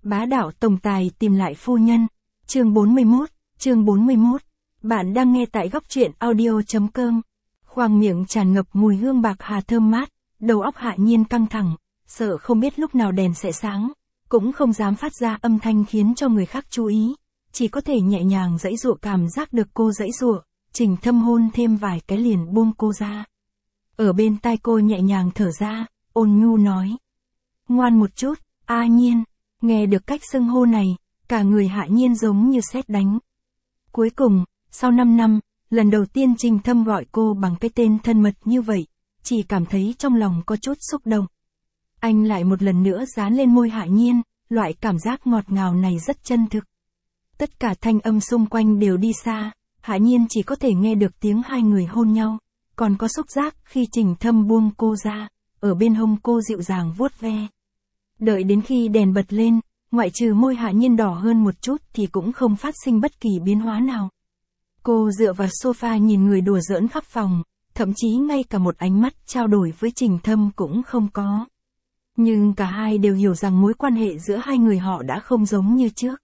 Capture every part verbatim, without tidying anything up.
Bá đạo tổng tài tìm lại phu nhân. Chương bốn mươi mốt, chương bốn mươi mốt. Bạn đang nghe tại góc truyện audio.com. Khoang miệng tràn ngập mùi hương bạc hà thơm mát, đầu óc Hạ Nhiên căng thẳng, sợ không biết lúc nào đèn sẽ sáng, cũng không dám phát ra âm thanh khiến cho người khác chú ý, chỉ có thể nhẹ nhàng giãy giụa cảm giác được cô giãy giụa, Trình Thâm hôn thêm vài cái liền buông cô ra. Ở bên tai cô nhẹ nhàng thở ra, ôn nhu nói: "Ngoan một chút, A Nhiên." Nghe được cách xưng hô này, cả người Hạ Nhiên giống như sét đánh. Cuối cùng, sau năm năm, lần đầu tiên Trình Thâm gọi cô bằng cái tên thân mật như vậy, chỉ cảm thấy trong lòng có chút xúc động. Anh lại một lần nữa dán lên môi Hạ Nhiên, loại cảm giác ngọt ngào này rất chân thực. Tất cả thanh âm xung quanh đều đi xa, Hạ Nhiên chỉ có thể nghe được tiếng hai người hôn nhau, còn có xúc giác khi Trình Thâm buông cô ra, ở bên hông cô dịu dàng vuốt ve. Đợi đến khi đèn bật lên, ngoại trừ môi Hạ Nhiên đỏ hơn một chút thì cũng không phát sinh bất kỳ biến hóa nào. Cô dựa vào sofa nhìn người đùa giỡn khắp phòng, thậm chí ngay cả một ánh mắt trao đổi với Trình Thâm cũng không có. Nhưng cả hai đều hiểu rằng mối quan hệ giữa hai người họ đã không giống như trước.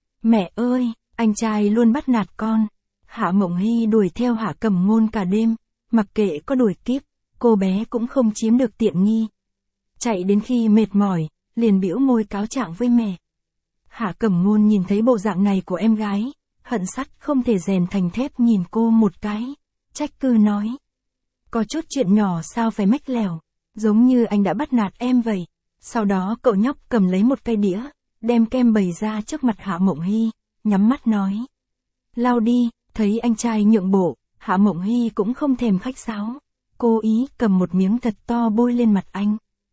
Mẹ ơi, anh trai luôn bắt nạt con. Hạ Mộng Hy đuổi theo Hạ Cẩm Ngôn cả đêm, mặc kệ có đuổi kíp, cô bé cũng không chiếm được tiện nghi. Chạy đến khi mệt mỏi, liền bĩu môi cáo trạng với mẹ. Hạ Cẩm Ngôn nhìn thấy bộ dạng này của em gái, hận sắt không thể rèn thành thép nhìn cô một cái, trách cứ nói: "Có chút chuyện nhỏ sao phải mách lèo, giống như anh đã bắt nạt em vậy." Sau đó cậu nhóc cầm lấy một cây đĩa, đem kem bày ra trước mặt Hạ Mộng Hy, nhắm mắt nói: "Lau đi." Thấy anh trai nhượng bộ, Hạ Mộng Hy cũng không thèm khách sáo, cố ý cầm một miếng thật to bôi lên mặt anh.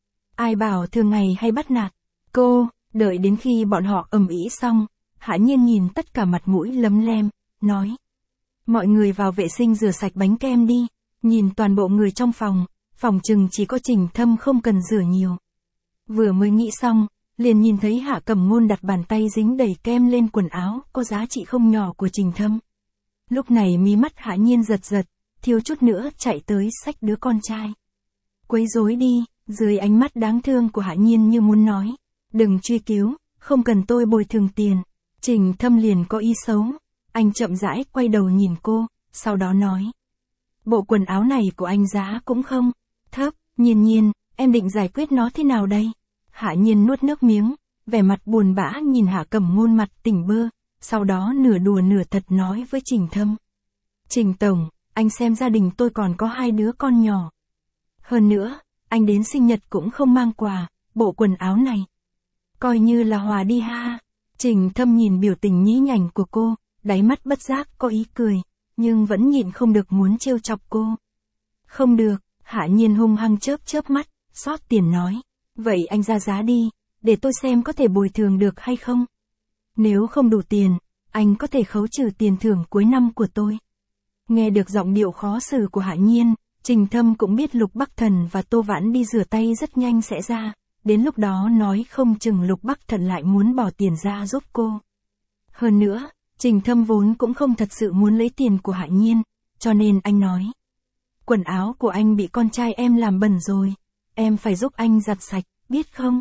Ai bảo thường ngày hay bắt nạt cô. Đợi đến khi bọn họ ầm ĩ xong, Hạ Nhiên nhìn tất cả mặt mũi lấm lem, nói: "Mọi người vào vệ sinh rửa sạch bánh kem đi." Nhìn toàn bộ người trong phòng, phòng chừng chỉ có Trình Thâm không cần rửa nhiều. Vừa mới nghĩ xong, liền nhìn thấy Hạ Cẩm Ngôn đặt bàn tay dính đầy kem lên quần áo có giá trị không nhỏ của Trình Thâm. Lúc này mí mắt Hạ Nhiên giật giật, thiếu chút nữa chạy tới xách đứa con trai. "Quấy rối đi." Dưới ánh mắt đáng thương của Hạ Nhiên như muốn nói: "Đừng truy cứu, không cần tôi bồi thường tiền." Trình Thâm liền có ý xấu, anh chậm rãi quay đầu nhìn cô, sau đó nói: "Bộ quần áo này của anh giá cũng không thấp, Nhiên Nhiên, em định giải quyết nó thế nào đây?" Hạ Nhiên nuốt nước miếng, vẻ mặt buồn bã nhìn Hạ Cẩm Ngôn mặt tỉnh bơ, sau đó nửa đùa nửa thật nói với Trình Thâm: "Trình Tổng, anh xem gia đình tôi còn có hai đứa con nhỏ. Hơn nữa, anh đến sinh nhật cũng không mang quà, bộ quần áo này coi như là hòa đi ha." Trình Thâm nhìn biểu tình nhí nhảnh của cô, đáy mắt bất giác có ý cười, nhưng vẫn nhịn không được muốn trêu chọc cô. "Không được." Hạ Nhiên hung hăng chớp chớp mắt, xót tiền nói: "Vậy anh ra giá đi, để tôi xem có thể bồi thường được hay không. Nếu không đủ tiền, anh có thể khấu trừ tiền thưởng cuối năm của tôi." Nghe được giọng điệu khó xử của Hạ Nhiên, Trình Thâm cũng biết Lục Bắc Thần và Tô Vãn đi rửa tay rất nhanh sẽ ra, đến lúc đó nói không chừng Lục Bắc Thần lại muốn bỏ tiền ra giúp cô. Hơn nữa, Trình Thâm vốn cũng không thật sự muốn lấy tiền của Hạ Nhiên, cho nên anh nói: "Quần áo của anh bị con trai em làm bẩn rồi, em phải giúp anh giặt sạch, biết không?"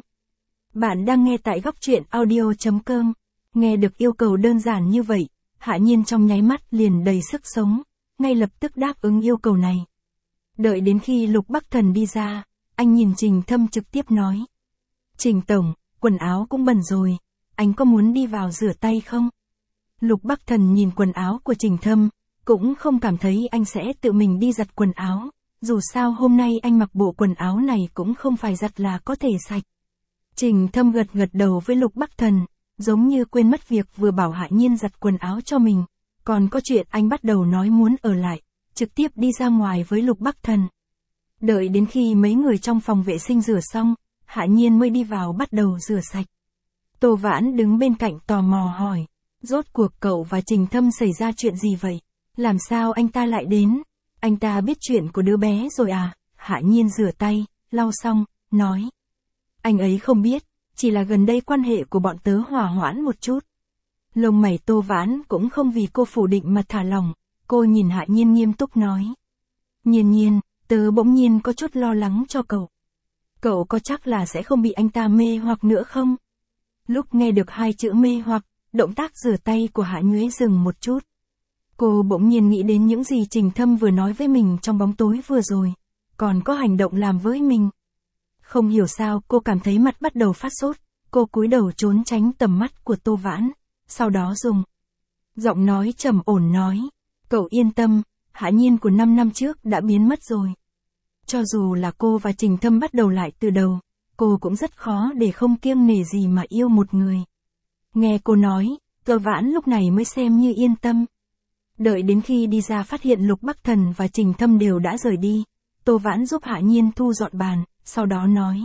Bạn đang nghe tại góc truyện audio.com. Nghe được yêu cầu đơn giản như vậy, Hạ Nhiên trong nháy mắt liền đầy sức sống, ngay lập tức đáp ứng yêu cầu này. Đợi đến khi Lục Bắc Thần đi ra, anh nhìn Trình Thâm trực tiếp nói: "Trình Tổng, quần áo cũng bẩn rồi, anh có muốn đi vào rửa tay không?" Lục Bắc Thần nhìn quần áo của Trình Thâm, cũng không cảm thấy anh sẽ tự mình đi giặt quần áo, dù sao hôm nay anh mặc bộ quần áo này cũng không phải giặt là có thể sạch. Trình Thâm gật gật đầu với Lục Bắc Thần, giống như quên mất việc vừa bảo Hạ Nhiên giặt quần áo cho mình, còn có chuyện anh bắt đầu nói muốn ở lại, trực tiếp đi ra ngoài với Lục Bắc Thần. Đợi đến khi mấy người trong phòng vệ sinh rửa xong, Hạ Nhiên mới đi vào bắt đầu rửa sạch. Tô Vãn đứng bên cạnh tò mò hỏi: "Rốt cuộc cậu và Trình Thâm xảy ra chuyện gì vậy? Làm sao anh ta lại đến? Anh ta biết chuyện của đứa bé rồi à?" Hạ Nhiên rửa tay, lau xong, nói: "Anh ấy không biết, chỉ là gần đây quan hệ của bọn tớ hòa hoãn một chút." Lông mày Tô Vãn cũng không vì cô phủ định mà thả lỏng, cô nhìn Hạ Nhiên nghiêm túc nói: "Nhiên Nhiên, tớ bỗng nhiên có chút lo lắng cho cậu. Cậu có chắc là sẽ không bị anh ta mê hoặc nữa không?" Lúc nghe được hai chữ mê hoặc, động tác rửa tay của Hạ Nhuế dừng một chút. Cô bỗng nhiên nghĩ đến những gì Trình Thâm vừa nói với mình trong bóng tối vừa rồi, còn có hành động làm với mình. Không hiểu sao cô cảm thấy mặt bắt đầu phát sốt, cô cúi đầu trốn tránh tầm mắt của Tô Vãn, sau đó dùng giọng nói trầm ổn nói, cậu yên tâm, Hạ Nhiên của năm năm trước đã biến mất rồi. Cho dù là cô và Trình Thâm bắt đầu lại từ đầu, cô cũng rất khó để không kiêng nể gì mà yêu một người. Nghe cô nói, Tô Vãn lúc này mới xem như yên tâm. Đợi đến khi đi ra phát hiện Lục Bắc Thần và Trình Thâm đều đã rời đi, Tô Vãn giúp Hạ Nhiên thu dọn bàn, sau đó nói.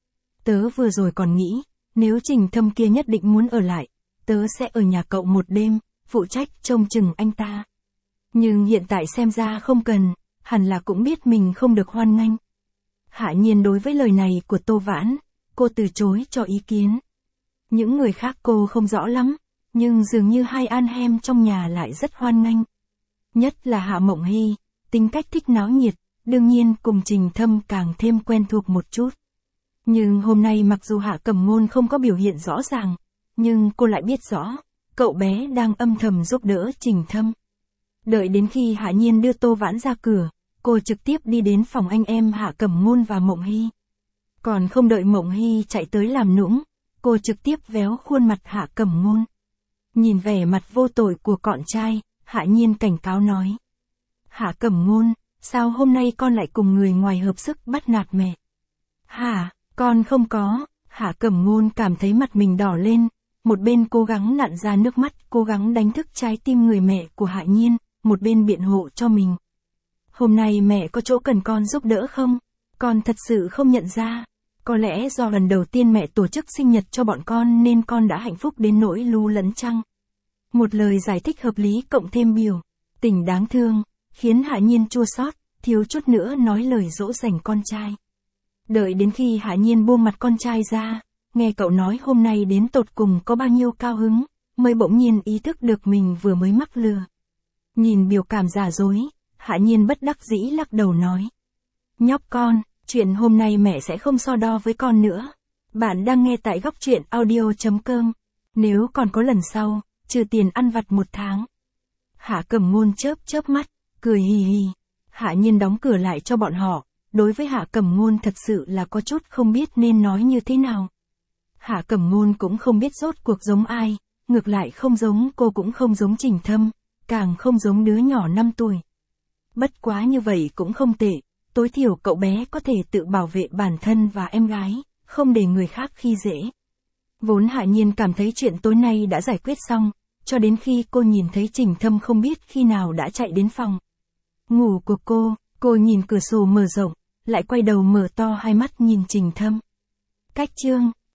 Tớ vừa rồi còn nghĩ, nếu Trình Thâm kia nhất định muốn ở lại, tớ sẽ ở nhà cậu một đêm, phụ trách trông chừng anh ta. Nhưng hiện tại xem ra không cần, hẳn là cũng biết mình không được hoan nghênh. Hạ Nhiên đối với lời này của Tô Vãn, cô từ chối cho ý kiến. Những người khác cô không rõ lắm, nhưng dường như hai an hem trong nhà lại rất hoan nghênh. Nhất là Hạ Mộng Hy, tính cách thích náo nhiệt, đương nhiên cùng Trình Thâm càng thêm quen thuộc một chút. Nhưng hôm nay mặc dù Hạ Cẩm Ngôn không có biểu hiện rõ ràng, nhưng cô lại biết rõ, cậu bé đang âm thầm giúp đỡ Trình Thâm. Đợi đến khi Hạ Nhiên đưa Tô Vãn ra cửa, cô trực tiếp đi đến phòng anh em Hạ Cẩm Ngôn và Mộng Hy. Còn không đợi Mộng Hy chạy tới làm nũng, cô trực tiếp véo khuôn mặt Hạ Cẩm Ngôn. Nhìn vẻ mặt vô tội của con trai, Hạ Nhiên cảnh cáo nói. Hạ Cẩm Ngôn, sao hôm nay con lại cùng người ngoài hợp sức bắt nạt mẹ? Hả, con không có. Hạ Cẩm Ngôn cảm thấy mặt mình đỏ lên, một bên cố gắng nặn ra nước mắt, cố gắng đánh thức trái tim người mẹ của Hạ Nhiên, một bên biện hộ cho mình. Hôm nay mẹ có chỗ cần con giúp đỡ không? Con thật sự không nhận ra. Có lẽ do lần đầu tiên mẹ tổ chức sinh nhật cho bọn con nên con đã hạnh phúc đến nỗi lu lẫn chăng? Một lời giải thích hợp lý cộng thêm biểu tình đáng thương, khiến Hạ Nhiên chua xót, thiếu chút nữa nói lời dỗ dành con trai. Đợi đến khi Hạ Nhiên buông mặt con trai ra, nghe cậu nói hôm nay đến tột cùng có bao nhiêu cao hứng, mới bỗng nhiên ý thức được mình vừa mới mắc lừa. Nhìn biểu cảm giả dối, Hạ Nhiên bất đắc dĩ lắc đầu nói. Nhóc con, chuyện hôm nay mẹ sẽ không so đo với con nữa. Bạn đang nghe tại góc truyện audio chấm com. Nếu còn có lần sau, trừ tiền ăn vặt một tháng. Hạ Cẩm Ngôn chớp chớp mắt, cười hì hì. Hạ Nhiên đóng cửa lại cho bọn họ. Đối với Hạ Cẩm Ngôn thật sự là có chút không biết nên nói như thế nào. Hạ Cẩm Ngôn cũng không biết rốt cuộc giống ai, ngược lại không giống cô cũng không giống Trình Thâm, càng không giống đứa nhỏ năm tuổi. Bất quá như vậy cũng không tệ, tối thiểu cậu bé có thể tự bảo vệ bản thân và em gái, không để người khác khi dễ. Vốn Hạ Nhiên cảm thấy chuyện tối nay đã giải quyết xong, cho đến khi cô nhìn thấy Trình Thâm không biết khi nào đã chạy đến phòng ngủ của cô, cô nhìn cửa sổ mở rộng, lại quay đầu mở to hai mắt nhìn Trình Thâm. Cách chương